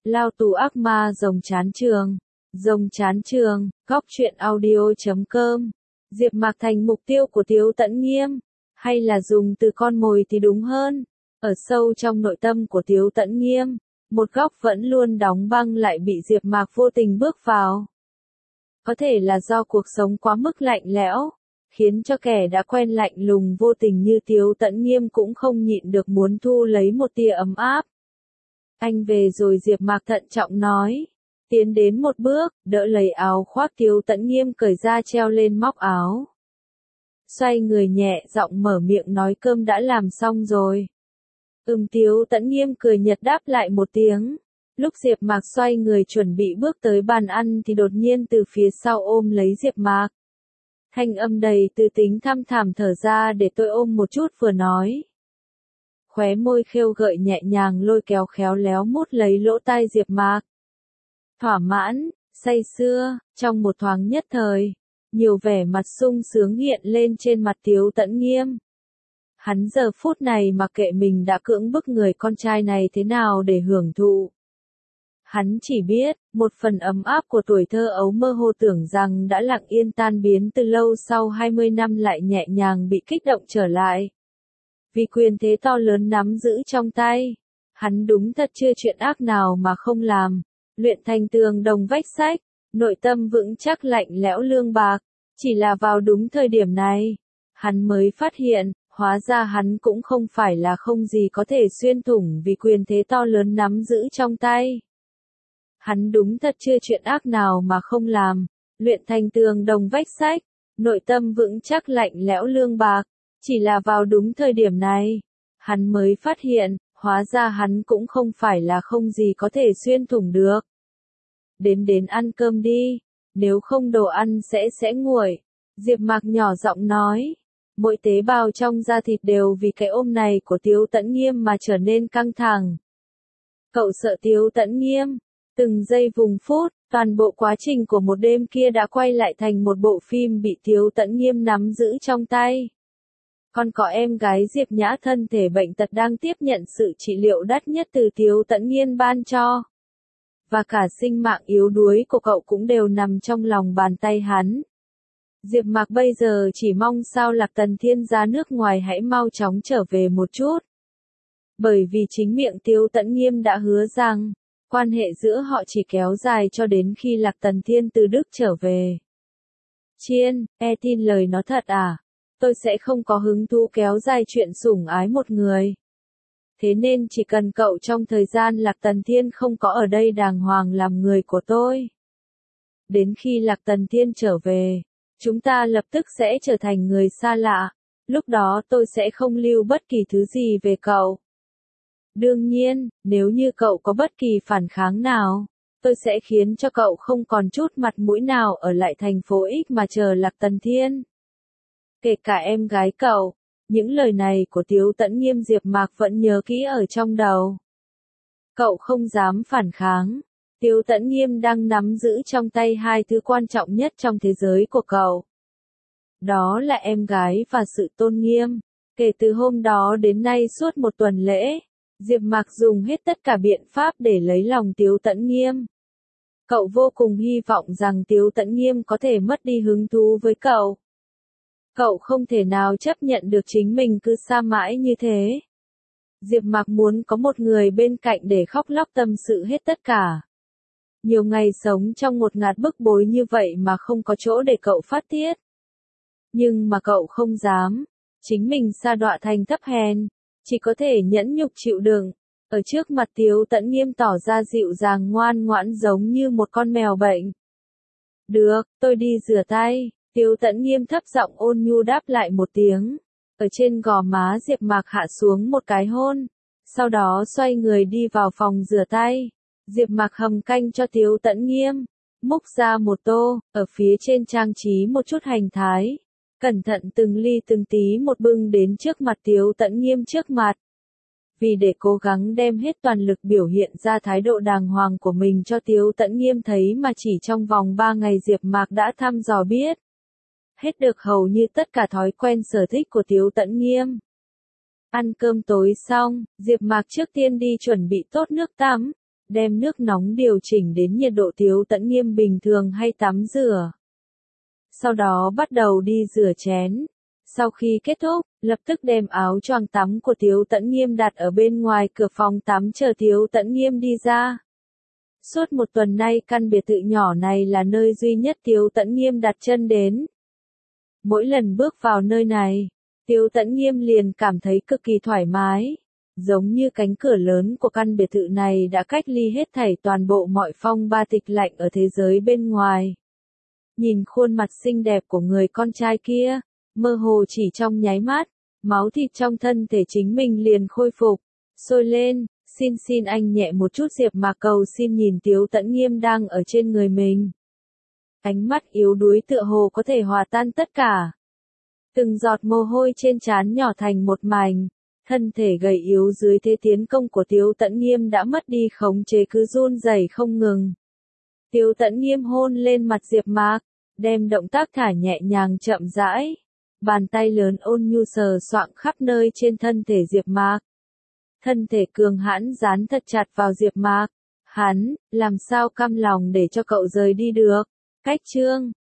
Lao tù ác ma rồng chán trường. Rồng chán trường, góc truyện audio.com. Diệp Mạc thành mục tiêu của Tiếu Tẫn Nghiêm, hay là dùng từ con mồi thì đúng hơn. Ở sâu trong nội tâm của Tiếu Tẫn Nghiêm, một góc vẫn luôn đóng băng lại bị Diệp Mạc vô tình bước vào. Có thể là do cuộc sống quá mức lạnh lẽo, khiến cho kẻ đã quen lạnh lùng vô tình như Tiếu Tẫn Nghiêm cũng không nhịn được muốn thu lấy một tia ấm áp. Anh về rồi, Diệp Mạc thận trọng nói. Tiến đến một bước, đỡ lấy áo khoác Tiếu Tẫn Nghiêm cởi ra treo lên móc áo. Xoay người nhẹ giọng mở miệng nói cơm đã làm xong rồi. Tiếu Tẫn Nghiêm cười nhạt đáp lại một tiếng. Lúc Diệp Mạc xoay người chuẩn bị bước tới bàn ăn thì đột nhiên từ phía sau ôm lấy Diệp Mạc. Thanh âm đầy từ tính thăm thẳm thở ra để tôi ôm một chút vừa nói. Khóe môi khêu gợi nhẹ nhàng lôi kéo khéo léo mút lấy lỗ tai Diệp Mạc. Thỏa mãn, say sưa, trong một thoáng nhất thời, nhiều vẻ mặt sung sướng hiện lên trên mặt Tiếu Tẫn Nghiêm. Hắn giờ phút này mặc kệ mình đã cưỡng bức người con trai này thế nào để hưởng thụ. Hắn chỉ biết, một phần ấm áp của tuổi thơ ấu mơ hồ tưởng rằng đã lặng yên tan biến từ lâu sau 20 năm lại nhẹ nhàng bị kích động trở lại. Vì quyền thế to lớn nắm giữ trong tay, hắn đúng thật chưa chuyện ác nào mà không làm. Luyện thành tường đồng vách sách, nội tâm vững chắc lạnh lẽo lương bạc. Chỉ là vào đúng thời điểm này, hắn mới phát hiện, hóa ra hắn cũng không phải là không gì có thể xuyên thủng vì quyền thế to lớn nắm giữ trong tay. Hắn đúng thật chưa chuyện ác nào mà không làm. Luyện thành tường đồng vách sách, nội tâm vững chắc lạnh lẽo lương bạc. Chỉ là vào đúng thời điểm này, hắn mới phát hiện, hóa ra hắn cũng không phải là không gì có thể xuyên thủng được. Đến ăn cơm đi, nếu không đồ ăn sẽ nguội. Diệp Mạc nhỏ giọng nói. Mỗi tế bào trong da thịt đều vì cái ôm này của Tiếu Tẫn Nghiêm mà trở nên căng thẳng. Cậu sợ Tiếu Tẫn Nghiêm. Từng giây vùng phút, toàn bộ quá trình của một đêm kia đã quay lại thành một bộ phim bị Tiếu Tẫn Nghiêm nắm giữ trong tay. Còn có em gái Diệp Nhã thân thể bệnh tật đang tiếp nhận sự trị liệu đắt nhất từ Tiếu Tẫn Nghiêm ban cho. Và cả sinh mạng yếu đuối của cậu cũng đều nằm trong lòng bàn tay hắn. Diệp Mạc bây giờ chỉ mong sao Lạc Tần Thiên ra nước ngoài hãy mau chóng trở về một chút. Bởi vì chính miệng Tiếu Tẫn Nghiêm đã hứa rằng, quan hệ giữa họ chỉ kéo dài cho đến khi Lạc Tần Thiên từ Đức trở về. Chiên, tin lời nó thật à? Tôi sẽ không có hứng thú kéo dài chuyện sủng ái một người. Thế nên chỉ cần cậu trong thời gian Lạc Tần Thiên không có ở đây đàng hoàng làm người của tôi. Đến khi Lạc Tần Thiên trở về, chúng ta lập tức sẽ trở thành người xa lạ. Lúc đó tôi sẽ không lưu bất kỳ thứ gì về cậu. Đương nhiên, nếu như cậu có bất kỳ phản kháng nào, tôi sẽ khiến cho cậu không còn chút mặt mũi nào ở lại thành phố X mà chờ Lạc Tần Thiên. Kể cả em gái cậu. Những lời này của Tiếu Tẫn Nghiêm Diệp Mạc vẫn nhớ kỹ ở trong đầu. Cậu không dám phản kháng. Tiếu Tẫn Nghiêm đang nắm giữ trong tay hai thứ quan trọng nhất trong thế giới của cậu. Đó là em gái và sự tôn nghiêm. Kể từ hôm đó đến nay suốt một tuần lễ, Diệp Mạc dùng hết tất cả biện pháp để lấy lòng Tiếu Tẫn Nghiêm. Cậu vô cùng hy vọng rằng Tiếu Tẫn Nghiêm có thể mất đi hứng thú với cậu. Cậu không thể nào chấp nhận được chính mình cứ xa mãi như thế. Diệp Mạc muốn có một người bên cạnh để khóc lóc tâm sự hết tất cả. Nhiều ngày sống trong một ngạt bức bối như vậy mà không có chỗ để cậu phát tiết. Nhưng mà cậu không dám. Chính mình sa đọa thành thấp hèn. Chỉ có thể nhẫn nhục chịu đựng. Ở trước mặt Tiếu Tẫn Nghiêm tỏ ra dịu dàng ngoan ngoãn giống như một con mèo bệnh. Được, tôi đi rửa tay. Tiếu Tẫn Nghiêm thấp giọng ôn nhu đáp lại một tiếng. Ở trên gò má Diệp Mạc hạ xuống một cái hôn. Sau đó xoay người đi vào phòng rửa tay. Diệp Mạc hầm canh cho Tiếu Tẫn Nghiêm. Múc ra một tô, ở phía trên trang trí một chút hành thái. Cẩn thận từng ly từng tí một bưng đến trước mặt Tiếu Tẫn Nghiêm trước mặt. Vì để cố gắng đem hết toàn lực biểu hiện ra thái độ đàng hoàng của mình cho Tiếu Tẫn Nghiêm thấy mà chỉ trong vòng 3 ngày Diệp Mạc đã thăm dò biết. Hết được hầu như tất cả thói quen sở thích của Tiếu Tẫn Nghiêm. Ăn cơm tối xong, Diệp Mạc trước tiên đi chuẩn bị tốt nước tắm. đem nước nóng điều chỉnh đến nhiệt độ Tiếu Tẫn Nghiêm bình thường hay tắm rửa. Sau đó bắt đầu đi rửa chén. Sau khi kết thúc, lập tức đem áo choàng tắm của Tiếu Tẫn Nghiêm đặt ở bên ngoài cửa phòng tắm chờ Tiếu Tẫn Nghiêm đi ra. Suốt một tuần nay căn biệt thự nhỏ này là nơi duy nhất Tiếu Tẫn Nghiêm đặt chân đến. Mỗi lần bước vào nơi này, Tiếu Tẫn Nghiêm liền cảm thấy cực kỳ thoải mái. Giống như cánh cửa lớn của căn biệt thự này đã cách ly hết thảy toàn bộ mọi phong ba tịch lạnh ở thế giới bên ngoài. Nhìn khuôn mặt xinh đẹp của người con trai kia, mơ hồ chỉ trong nháy mắt, máu thịt trong thân thể chính mình liền khôi phục, sôi lên, xin anh nhẹ một chút Diệp Mạc cầu xin nhìn Tiếu Tẫn Nghiêm đang ở trên người mình. Ánh mắt yếu đuối tựa hồ có thể hòa tan tất cả. Từng giọt mồ hôi trên trán nhỏ thành một mảnh, thân thể gầy yếu dưới thế tiến công của Tiếu Tẫn Nghiêm đã mất đi khống chế cứ run rẩy không ngừng. Tiếu Tẫn Nghiêm hôn lên mặt Diệp Mạc, đem động tác thả nhẹ nhàng chậm rãi. Bàn tay lớn ôn nhu sờ soạng khắp nơi trên thân thể Diệp Mạc. Thân thể cường hãn dán thật chặt vào Diệp Mạc. Hắn, làm sao cam lòng để cho cậu rời đi được. Cách chương